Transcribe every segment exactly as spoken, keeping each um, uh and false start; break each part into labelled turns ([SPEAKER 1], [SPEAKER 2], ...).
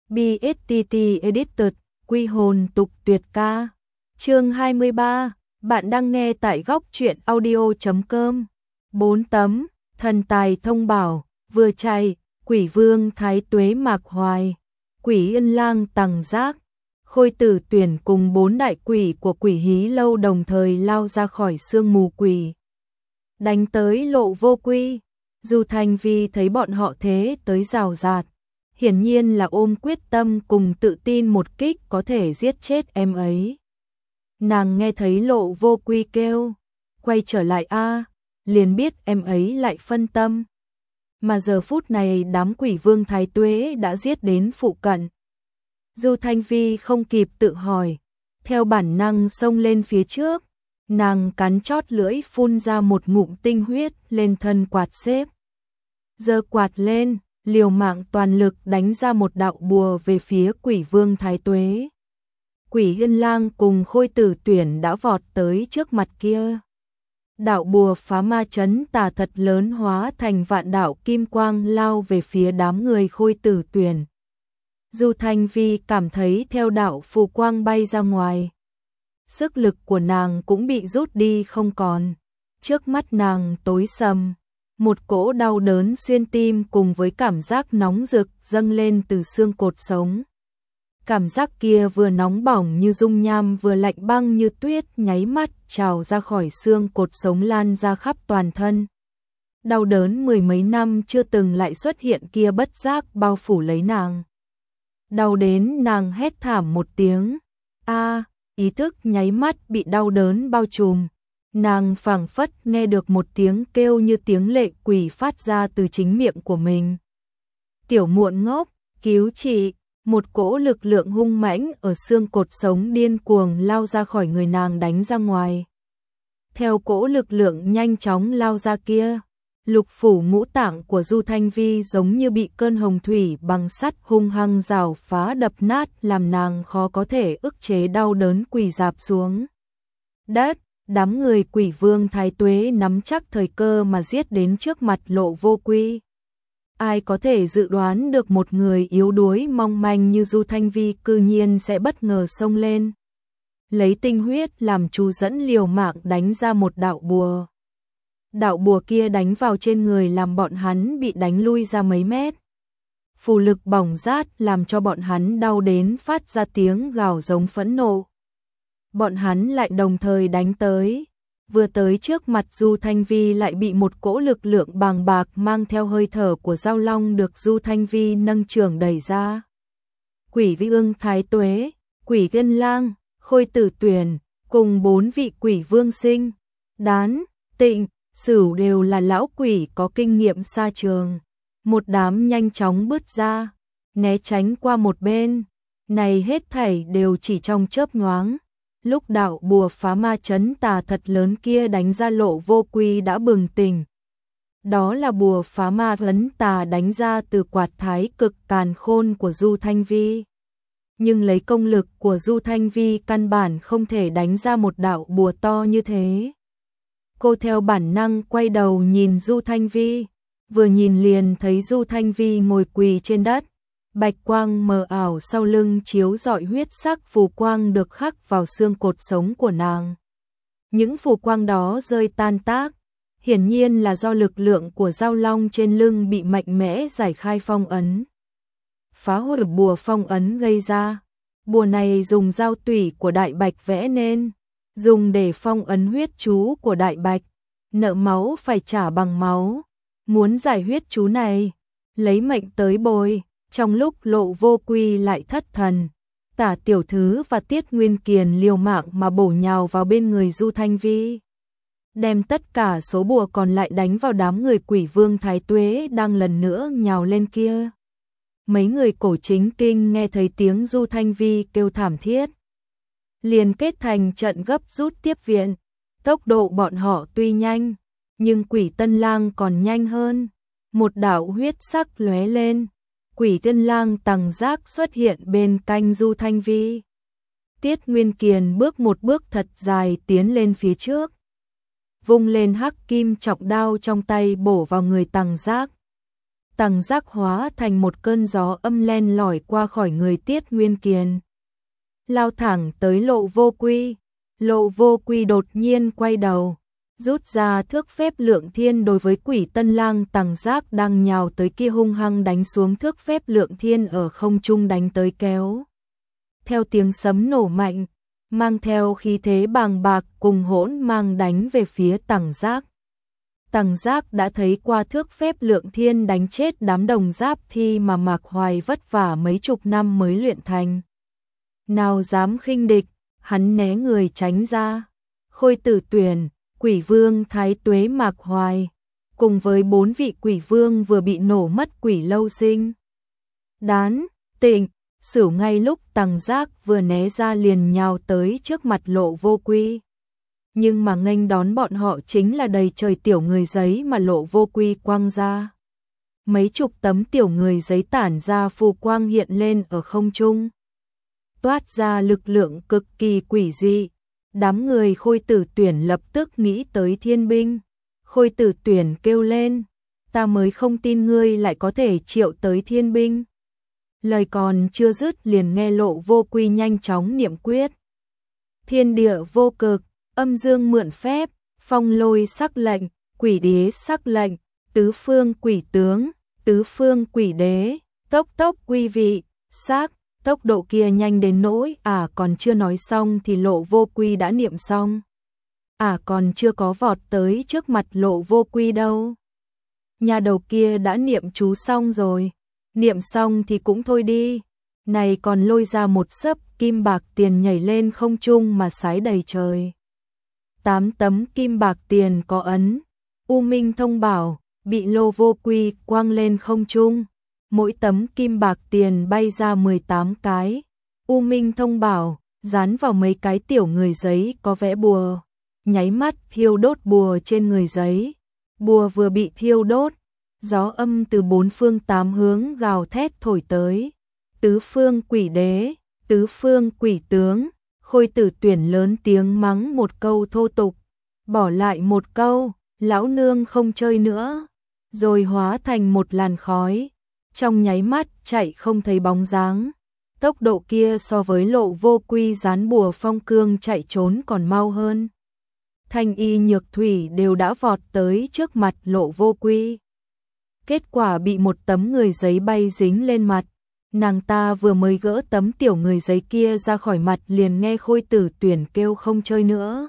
[SPEAKER 1] bê ét tê tê Edited, quy hồn tục tuyệt ca. Chương hai mươi ba, bạn đang nghe tại góc truyện audio chấm com. Bốn tấm, thần tài thông bảo, vừa chạy, quỷ vương thái tuế mạc hoài, quỷ yên lang tằng giác, khôi tử tuyển cùng bốn đại quỷ của quỷ hí lâu đồng thời lao ra khỏi sương mù quỷ. Đánh tới Lộ Vô Quy, Du Thanh Vi thấy bọn họ thế tới rào rạt, hiển nhiên là ôm quyết tâm cùng tự tin một kích có thể giết chết em ấy. Nàng nghe thấy Lộ Vô Quy kêu, quay trở lại a, liền biết em ấy lại phân tâm. Mà giờ phút này đám quỷ vương thái tuế đã giết đến phụ cận. Du Thanh Vi không kịp tự hỏi, theo bản năng xông lên phía trước, nàng cắn chót lưỡi phun ra một ngụm tinh huyết lên thân quạt xếp. Giơ quạt lên, liều mạng toàn lực đánh ra một đạo bùa về phía quỷ vương thái tuế. Quỷ yên lang cùng khôi tử tuyển đã vọt tới trước mặt kia. Đạo bùa phá ma chấn tà thật lớn hóa thành vạn đạo kim quang lao về phía đám người khôi tử tuyển. Du Thanh Vi cảm thấy theo đạo phù quang bay ra ngoài. Sức lực của nàng cũng bị rút đi không còn. Trước mắt nàng tối sầm. Một cỗ đau đớn xuyên tim cùng với cảm giác nóng rực dâng lên từ xương cột sống. Cảm giác kia vừa nóng bỏng như dung nham vừa lạnh băng như tuyết nháy mắt trào ra khỏi xương cột sống lan ra khắp toàn thân. Đau đớn mười mấy năm chưa từng lại xuất hiện kia bất giác bao phủ lấy nàng. Đau đến nàng hét thảm một tiếng. A, ý thức nháy mắt bị đau đớn bao trùm. Nàng phảng phất nghe được một tiếng kêu như tiếng lệ quỷ phát ra từ chính miệng của mình. Tiểu muộn ngốc, cứu chị. Một cỗ lực lượng hung mãnh ở xương cột sống điên cuồng lao ra khỏi người nàng đánh ra ngoài. Theo cỗ lực lượng nhanh chóng lao ra kia, lục phủ ngũ tạng của Du Thanh Vi giống như bị cơn hồng thủy bằng sắt hung hăng rào phá đập nát làm nàng khó có thể ức chế đau đớn quỳ rạp xuống đất. Đám người quỷ vương thái tuế nắm chắc thời cơ mà giết đến trước mặt Lộ Vô Quy. Ai có thể dự đoán được một người yếu đuối mong manh như Du Thanh Vi cư nhiên sẽ bất ngờ xông lên. Lấy tinh huyết làm chú dẫn liều mạng đánh ra một đạo bùa. Đạo bùa kia đánh vào trên người làm bọn hắn bị đánh lui ra mấy mét. Phù lực bỏng rát làm cho bọn hắn đau đến phát ra tiếng gào giống phẫn nộ. Bọn hắn lại đồng thời đánh tới. Vừa tới trước mặt Du Thanh Vi lại bị một cỗ lực lượng bàng bạc mang theo hơi thở của Giao Long được Du Thanh Vi nâng trường đẩy ra. Quỷ vương thái tuế, quỷ tiên lang, khôi tử tuyển, cùng bốn vị quỷ vương sinh, đán, tịnh, sửu đều là lão quỷ có kinh nghiệm xa trường. Một đám nhanh chóng bứt ra, né tránh qua một bên. Này hết thảy đều chỉ trong chớp nhoáng. Lúc đạo bùa phá ma chấn tà thật lớn kia đánh ra Lộ Vô Quy đã bừng tỉnh. Đó là bùa phá ma chấn tà đánh ra từ quạt thái cực càn khôn của Du Thanh Vi. Nhưng lấy công lực của Du Thanh Vi căn bản không thể đánh ra một đạo bùa to như thế. Cô theo bản năng quay đầu nhìn Du Thanh Vi. Vừa nhìn liền thấy Du Thanh Vi ngồi quỳ trên đất. Bạch quang mờ ảo sau lưng chiếu rọi huyết sắc phù quang được khắc vào xương cột sống của nàng. Những phù quang đó rơi tan tác, hiển nhiên là do lực lượng của Giao Long trên lưng bị mạnh mẽ giải khai phong ấn. Phá hủy bùa phong ấn gây ra. Bùa này dùng dao tủy của Đại Bạch vẽ nên, dùng để phong ấn huyết chú của Đại Bạch. Nợ máu phải trả bằng máu. Muốn giải huyết chú này, lấy mệnh tới bồi. Trong lúc Lộ Vô Quy lại thất thần, Tả Tiểu Thứ và Tiết Nguyên Kiền liều mạng mà bổ nhào vào bên người Du Thanh Vi. Đem tất cả số bùa còn lại đánh vào đám người quỷ vương thái tuế đang lần nữa nhào lên kia. Mấy người cổ chính kinh nghe thấy tiếng Du Thanh Vi kêu thảm thiết. Liền kết thành trận gấp rút tiếp viện. Tốc độ bọn họ tuy nhanh, nhưng quỷ tân lang còn nhanh hơn. Một đạo huyết sắc lóe lên. Quỷ tiên lang tằng giác xuất hiện bên cạnh Du Thanh Vi. Tiết Nguyên Kiền bước một bước thật dài tiến lên phía trước. Vung lên hắc kim trọng đao trong tay bổ vào người tằng giác. Tằng Giác hóa thành một cơn gió âm len lỏi qua khỏi người Tiết Nguyên Kiền, lao thẳng tới Lộ Vô Quy. Lộ Vô Quy đột nhiên quay đầu, rút ra thước phép lượng thiên đối với Quỷ Tân Lang Tằng Giác đang nhào tới kia hung hăng đánh xuống thước phép lượng thiên ở không trung đánh tới kéo. Theo tiếng sấm nổ mạnh, mang theo khí thế bàng bạc cùng hỗn mang đánh về phía Tằng Giác. Tằng Giác đã thấy qua thước phép lượng thiên đánh chết đám đồng giáp thi mà Mạc Hoài vất vả mấy chục năm mới luyện thành. Nào dám khinh địch, hắn né người tránh ra. Khôi Tử Tuyển, Quỷ Vương Thái Tuế Mạc Hoài, cùng với bốn vị quỷ vương vừa bị nổ mất Quỷ Lâu Sinh, Đán, Tịnh, Sửu ngay lúc Tằng Giác vừa né ra liền nhào tới trước mặt Lộ Vô Quy. Nhưng mà nghênh đón bọn họ chính là đầy trời tiểu người giấy mà Lộ Vô Quy quăng ra. Mấy chục tấm tiểu người giấy tản ra phù quang hiện lên ở không trung, toát ra lực lượng cực kỳ quỷ dị. Đám người Khôi Tử Tuyển lập tức nghĩ tới thiên binh. Khôi Tử Tuyển kêu lên, ta mới không tin ngươi lại có thể triệu tới thiên binh. Lời còn chưa dứt liền nghe Lộ Vô Quy nhanh chóng niệm quyết. Thiên địa vô cực, âm dương mượn phép, phong lôi sắc lệnh, quỷ đế sắc lệnh, tứ phương quỷ tướng, tứ phương quỷ đế, tốc tốc quy vị, xác. Tốc độ kia nhanh đến nỗi à còn chưa nói xong thì Lộ Vô Quy đã niệm xong. À còn chưa có vọt tới trước mặt Lộ Vô Quy đâu. Nhà đầu kia đã niệm chú xong rồi. Niệm xong thì cũng thôi đi. Này còn lôi ra một xấp kim bạc tiền nhảy lên không trung mà sái đầy trời. Tám tấm kim bạc tiền có ấn U Minh Thông Bảo bị Lộ Vô Quy quăng lên không trung. Mỗi tấm kim bạc tiền bay ra mười tám cái. U Minh Thông Bảo dán vào mấy cái tiểu người giấy có vẽ bùa, nháy mắt thiêu đốt bùa trên người giấy. Bùa vừa bị thiêu đốt, gió âm từ bốn phương tám hướng gào thét thổi tới. Tứ phương quỷ đế, tứ phương quỷ tướng. Khôi Tử Tuyển lớn tiếng mắng một câu thô tục, bỏ lại một câu, lão nương không chơi nữa, rồi hóa thành một làn khói. Trong nháy mắt chạy không thấy bóng dáng. Tốc độ kia so với Lộ Vô Quy dán bùa phong cương chạy trốn còn mau hơn. Thanh Y Nhược Thủy đều đã vọt tới trước mặt Lộ Vô Quy. Kết quả bị một tấm người giấy bay dính lên mặt. Nàng ta vừa mới gỡ tấm tiểu người giấy kia ra khỏi mặt liền nghe Khôi Tử Tuyển kêu không chơi nữa.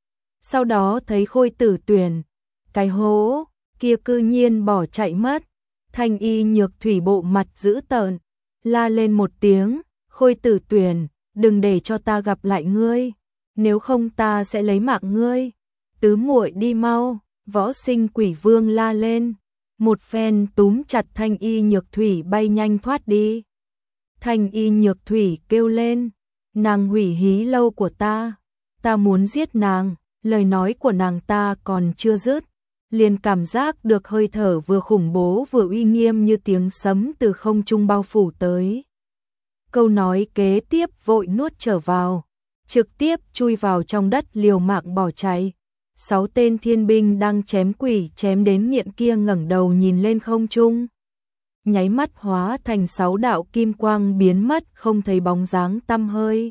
[SPEAKER 1] Sau đó thấy Khôi Tử Tuyển, cái hố kia cư nhiên bỏ chạy mất. Thanh Y Nhược Thủy bộ mặt dữ tợn, la lên một tiếng, Khôi Tử Tuyển, đừng để cho ta gặp lại ngươi, nếu không ta sẽ lấy mạng ngươi. Tứ muội đi mau, Võ Sinh Quỷ Vương la lên, một phen túm chặt Thanh Y Nhược Thủy bay nhanh thoát đi. Thanh Y Nhược Thủy kêu lên, nàng hủy hí lâu của ta, ta muốn giết nàng. Lời nói của nàng ta còn chưa dứt, liền cảm giác được hơi thở vừa khủng bố vừa uy nghiêm như tiếng sấm từ không trung bao phủ tới. Câu nói kế tiếp vội nuốt trở vào, trực tiếp chui vào trong đất liều mạng bỏ chạy. Sáu tên thiên binh đang chém quỷ chém đến nghiện kia ngẩng đầu nhìn lên không trung, nháy mắt hóa thành sáu đạo kim quang biến mất không thấy bóng dáng tăm hơi.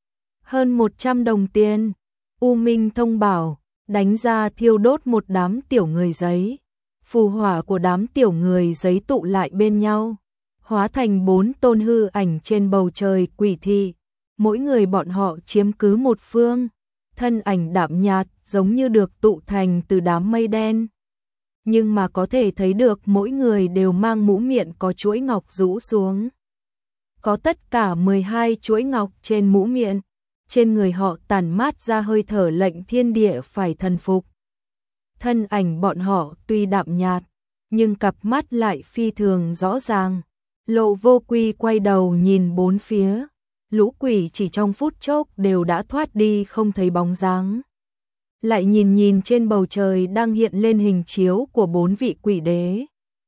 [SPEAKER 1] Hơn một trăm đồng tiền, U Minh Thông Bảo đánh ra thiêu đốt một đám tiểu người giấy. Phù hỏa của đám tiểu người giấy tụ lại bên nhau, hóa thành bốn tôn hư ảnh trên bầu trời quỷ thị. Mỗi người bọn họ chiếm cứ một phương, thân ảnh đạm nhạt giống như được tụ thành từ đám mây đen. Nhưng mà có thể thấy được mỗi người đều mang mũ miệng có chuỗi ngọc rũ xuống. Có tất cả mười hai chuỗi ngọc trên mũ miệng. Trên người họ tản mát ra hơi thở lệnh thiên địa phải thần phục. Thân ảnh bọn họ tuy đạm nhạt, nhưng cặp mắt lại phi thường rõ ràng. Lộ Vô Quy quay đầu nhìn bốn phía, lũ quỷ chỉ trong phút chốc đều đã thoát đi không thấy bóng dáng. Lại nhìn nhìn trên bầu trời đang hiện lên hình chiếu của bốn vị quỷ đế.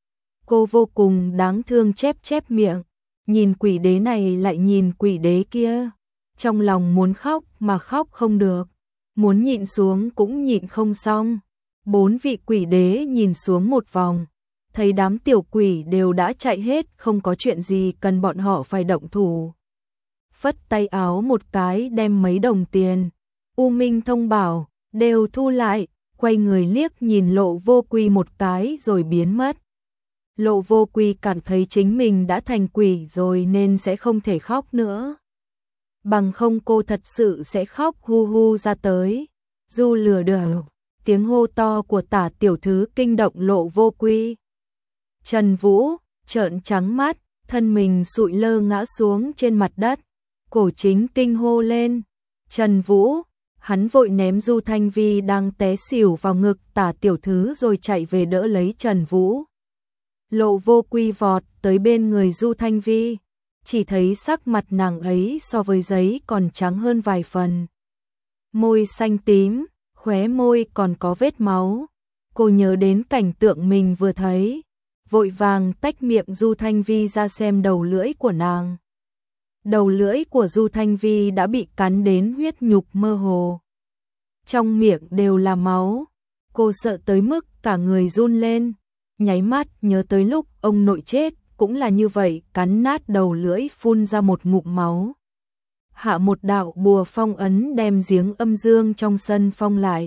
[SPEAKER 1] Cô vô cùng đáng thương chép chép miệng, nhìn quỷ đế này lại nhìn quỷ đế kia. Trong lòng muốn khóc mà khóc không được, muốn nhịn xuống cũng nhịn không xong. Bốn vị quỷ đế nhìn xuống một vòng, thấy đám tiểu quỷ đều đã chạy hết, không có chuyện gì cần bọn họ phải động thủ. Phất tay áo một cái đem mấy đồng tiền, U Minh thông bảo, đều thu lại, quay người liếc nhìn Lộ Vô Quy một cái rồi biến mất. Lộ Vô Quy cảm thấy chính mình đã thành quỷ rồi nên sẽ không thể khóc nữa. Bằng không cô thật sự sẽ khóc hu hu ra tới. Du lừa đảo, tiếng hô to của Tả tiểu thư kinh động Lộ Vô Quy. Trần Vũ trợn trắng mắt, thân mình sụi lơ ngã xuống trên mặt đất. Cổ Chính kinh hô lên, Trần Vũ, hắn vội ném Du Thanh Vi đang té xỉu vào ngực Tả tiểu thư rồi chạy về đỡ lấy Trần Vũ. Lộ Vô Quy vọt tới bên người Du Thanh Vi, chỉ thấy sắc mặt nàng ấy so với giấy còn trắng hơn vài phần. Môi xanh tím, khóe môi còn có vết máu. Cô nhớ đến cảnh tượng mình vừa thấy, vội vàng tách miệng Du Thanh Vi ra xem đầu lưỡi của nàng. Đầu lưỡi của Du Thanh Vi đã bị cắn đến huyết nhục mơ hồ. Trong miệng đều là máu. Cô sợ tới mức cả người run lên, nháy mắt nhớ tới lúc ông nội chết, cũng là như vậy, cắn nát đầu lưỡi phun ra một ngụm máu. Hạ một đạo bùa phong ấn đem giếng âm dương trong sân phong lại.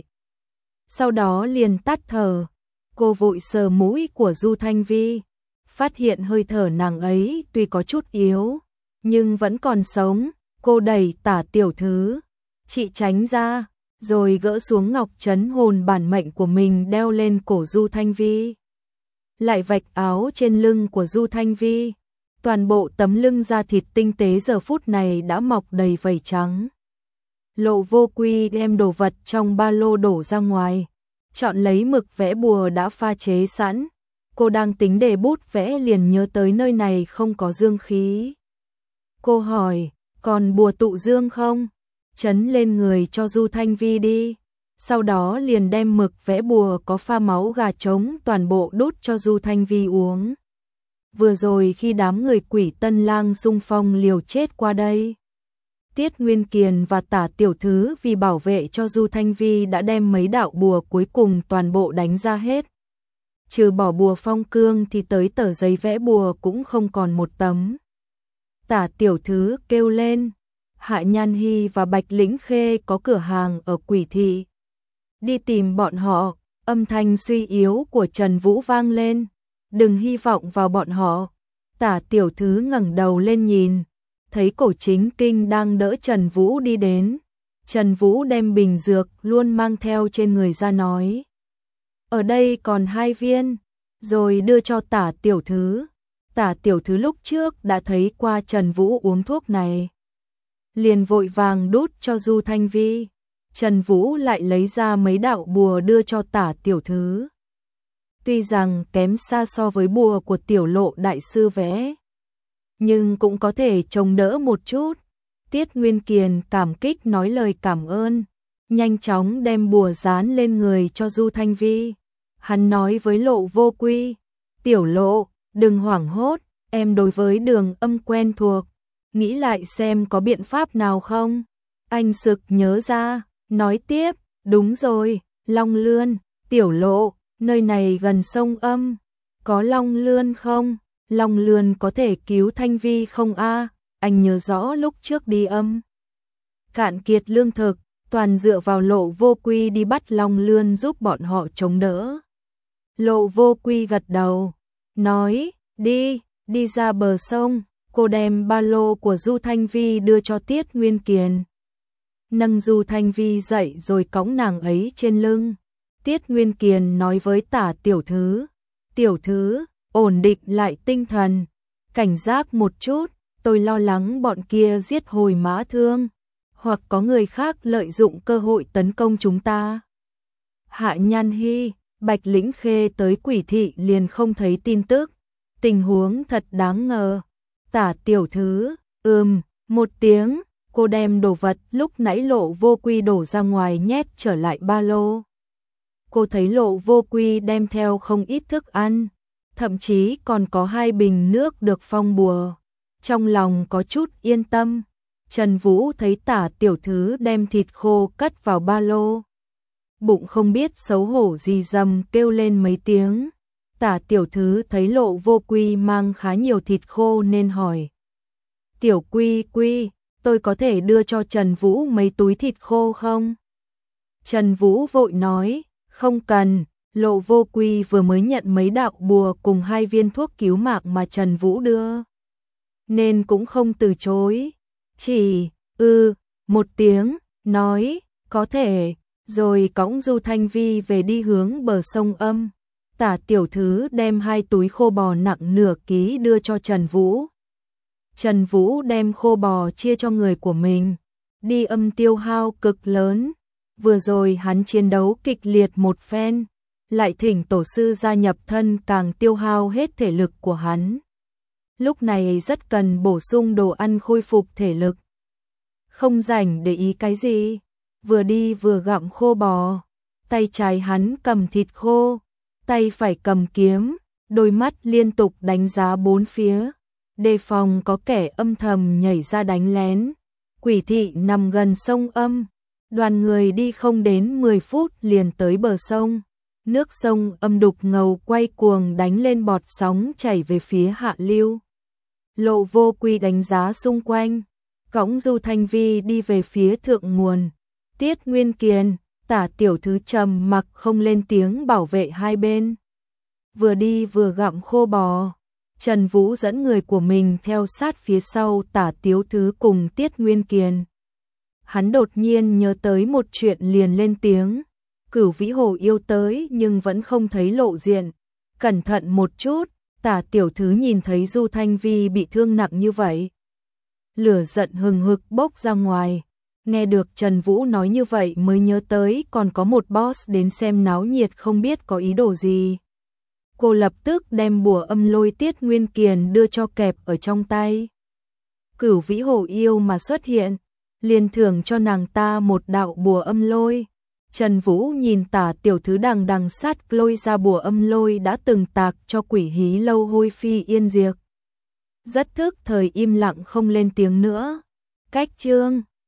[SPEAKER 1] Sau đó liền tắt thở, cô vội sờ mũi của Du Thanh Vi, phát hiện hơi thở nàng ấy tuy có chút yếu, nhưng vẫn còn sống. Cô đẩy Tả tiểu thư, chị tránh ra, rồi gỡ xuống ngọc trấn hồn bản mệnh của mình đeo lên cổ Du Thanh Vi. Lại vạch áo trên lưng của Du Thanh Vi, toàn bộ tấm lưng da thịt tinh tế giờ phút này đã mọc đầy vảy trắng. Lộ Vô Quy đem đồ vật trong ba lô đổ ra ngoài, chọn lấy mực vẽ bùa đã pha chế sẵn. Cô đang tính để bút vẽ liền nhớ tới nơi này không có dương khí. Cô hỏi, còn bùa tụ dương không? Chấn lên người cho Du Thanh Vi đi. Sau đó liền đem mực vẽ bùa có pha máu gà trống toàn bộ đút cho Du Thanh Vi uống. Vừa rồi khi đám người Quỷ Tân Lang xung phong liều chết qua đây, Tiết Nguyên Kiền và Tả tiểu thư vì bảo vệ cho Du Thanh Vi đã đem mấy đạo bùa cuối cùng toàn bộ đánh ra hết. Trừ bỏ bùa phong cương thì tới tờ giấy vẽ bùa cũng không còn một tấm. Tả tiểu thư kêu lên, Hạ Nhan Hy và Bạch Lĩnh Khê có cửa hàng ở Quỷ Thị. Đi tìm bọn họ. Âm thanh suy yếu của Trần Vũ vang lên, đừng hy vọng vào bọn họ. Tả tiểu thư ngẩng đầu lên nhìn, thấy Cổ Chính Kinh đang đỡ Trần Vũ đi đến. Trần Vũ đem bình dược luôn mang theo trên người ra nói, ở đây còn hai viên, rồi đưa cho Tả tiểu thư. Tả tiểu thư lúc trước đã thấy qua Trần Vũ uống thuốc này, liền vội vàng đút cho Du Thanh Vi. Trần Vũ lại lấy ra mấy đạo bùa đưa cho Tả tiểu thư. Tuy rằng kém xa so với bùa của Tiểu Lộ đại sư vẽ, nhưng cũng có thể chống đỡ một chút. Tiết Nguyên Kiền cảm kích nói lời cảm ơn, nhanh chóng đem bùa dán lên người cho Du Thanh Vi. Hắn nói với Lộ Vô Quy, Tiểu Lộ, đừng hoảng hốt, em đối với đường âm quen thuộc, nghĩ lại xem có biện pháp nào không. Anh sực nhớ ra, nói tiếp, đúng rồi, Long Lươn, Tiểu Lộ, nơi này gần sông Âm, có Long Lươn không? Long Lươn có thể cứu Thanh Vi không a? Anh nhớ rõ lúc trước đi Âm cạn kiệt lương thực, toàn dựa vào Lộ Vô Quy đi bắt Long Lươn giúp bọn họ chống đỡ. Lộ Vô Quy gật đầu, nói, đi, đi ra bờ sông. Cô đem ba lô của Du Thanh Vi đưa cho Tiết Nguyên Kiền, nâng Du Thanh Vi dậy rồi cõng nàng ấy trên lưng. Tiết Nguyên Kiền nói với Tả tiểu thư, tiểu thư, ổn định lại tinh thần, cảnh giác một chút, tôi lo lắng bọn kia giết hồi mã thương, hoặc có người khác lợi dụng cơ hội tấn công chúng ta. Hạ Nhan Hy, Bạch Lĩnh Khê tới Quỷ Thị liền không thấy tin tức, tình huống thật đáng ngờ. Tả tiểu thư, ừm, một tiếng, cô đem đồ vật lúc nãy Lộ Vô Quy đổ ra ngoài nhét trở lại ba lô. Cô thấy Lộ Vô Quy đem theo không ít thức ăn, thậm chí còn có hai bình nước được phong bùa. Trong lòng có chút yên tâm. Trần Vũ thấy Tả tiểu thư đem thịt khô cất vào ba lô, bụng không biết xấu hổ gì dầm kêu lên mấy tiếng. Tả tiểu thứ thấy Lộ Vô Quy mang khá nhiều thịt khô nên hỏi. Tiểu Quy Quy, tôi có thể đưa cho Trần Vũ mấy túi thịt khô không? Trần Vũ vội nói, không cần, Lộ Vô Quy vừa mới nhận mấy đạo bùa cùng hai viên thuốc cứu mạng mà Trần Vũ đưa, nên cũng không từ chối, chỉ, ư, ừ, một tiếng, nói, có thể, rồi cõng Du Thanh Vi về đi hướng bờ sông Âm. Tả tiểu thứ đem hai túi khô bò nặng nửa ký đưa cho Trần Vũ. Trần Vũ đem khô bò chia cho người của mình, đi Âm tiêu hao cực lớn. Vừa rồi hắn chiến đấu kịch liệt một phen, lại thỉnh tổ sư gia nhập thân càng tiêu hao hết thể lực của hắn. Lúc này rất cần bổ sung đồ ăn khôi phục thể lực. Không rảnh để ý cái gì, vừa đi vừa gặm khô bò, tay trái hắn cầm thịt khô, tay phải cầm kiếm, đôi mắt liên tục đánh giá bốn phía, đề phòng có kẻ âm thầm nhảy ra đánh lén. Quỷ thị nằm gần sông Âm, đoàn người đi không đến mười phút liền tới bờ sông. Nước sông Âm đục ngầu quay cuồng đánh lên bọt sóng chảy về phía hạ lưu. Lộ Vô Quy đánh giá xung quanh, cõng Du Thanh Vi đi về phía thượng nguồn. Tiết Nguyên Kiền, Tả tiểu thứ trầm mặc không lên tiếng bảo vệ hai bên. Vừa đi vừa gặm khô bò, Trần Vũ dẫn người của mình theo sát phía sau Tả tiểu thứ cùng Tiết Nguyên Kiền. Hắn đột nhiên nhớ tới một chuyện liền lên tiếng, Cửu Vĩ Hồ yêu tới nhưng vẫn không thấy lộ diện. Cẩn thận một chút, Tả tiểu thứ nhìn thấy Du Thanh Vi bị thương nặng như vậy, lửa giận hừng hực bốc ra ngoài. Nghe được Trần Vũ nói như vậy mới nhớ tới còn có một boss đến xem náo nhiệt không biết có ý đồ gì. Cô lập tức đem bùa âm lôi Tiết Nguyên Kiền đưa cho kẹp ở trong tay. Cửu Vĩ Hồ yêu mà xuất hiện, liền thưởng cho nàng ta một đạo bùa âm lôi. Trần Vũ nhìn Tả tiểu thứ đằng đằng sát lôi ra bùa âm lôi đã từng tạc cho quỷ hí lâu hôi phi yên diệt. Rất thức thời im lặng không lên tiếng nữa. Cách chương